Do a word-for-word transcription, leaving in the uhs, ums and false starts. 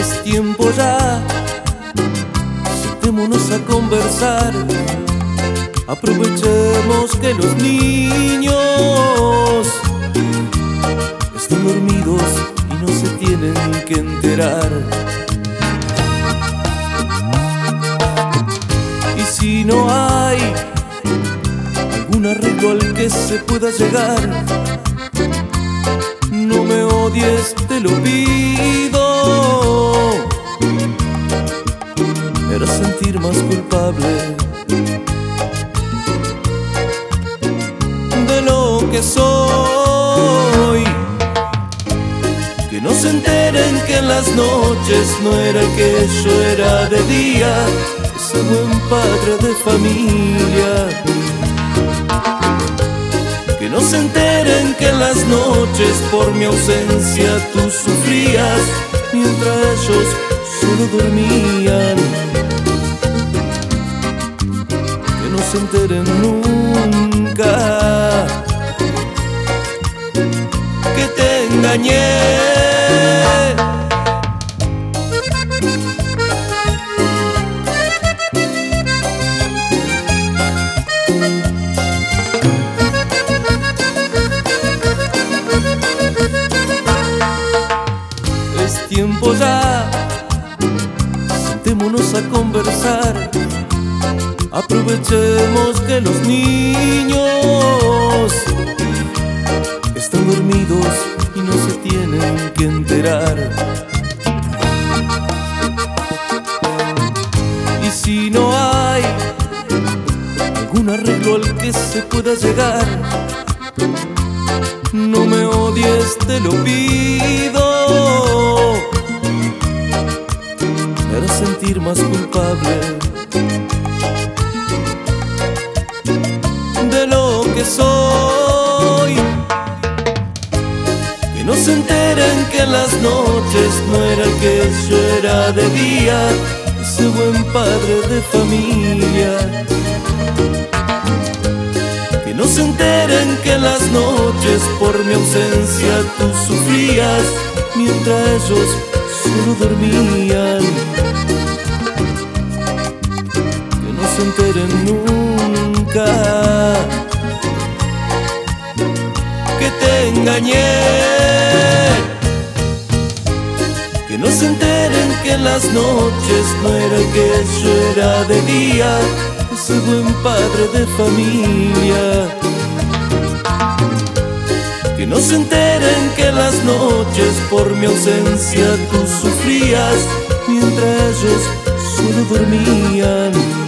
Es tiempo ya, sentémonos a conversar. Aprovechemos que los niños están dormidos y no se tienen que enterar. Y si no hay algún arreglo al que se pueda llegar, no me odies, te lo pido. Me harás sentir más culpable de lo que soy. Que no se enteren que en las noches no era que yo era de día, ese buen padre de familia. Que no se enteren que en las noches por mi ausencia tú sufrías, mientras ellos solo dormían. Que no se enteren nunca que te engañé. Es tiempo ya, sentémonos a conversar. Aprovechemos que los niños están dormidos y no se tienen que enterar. Y si no hay algún arreglo al que se pueda llegar, no me odies, te lo pido. Me harás sentir más culpable de lo que soy. Que no se enteren que en las noches no era que yo era de día, ese buen padre de familia. Que no se enteren que en las noches por mi ausencia tú sufrías, mientras ellos solo dormían. Que no se enteren nunca que te engañé. Que no se enteren que en las noches no era que yo era de día, ese buen padre de familia. Que no se enteren que en las noches por mi ausencia tú sufrías, mientras ellos solo dormían.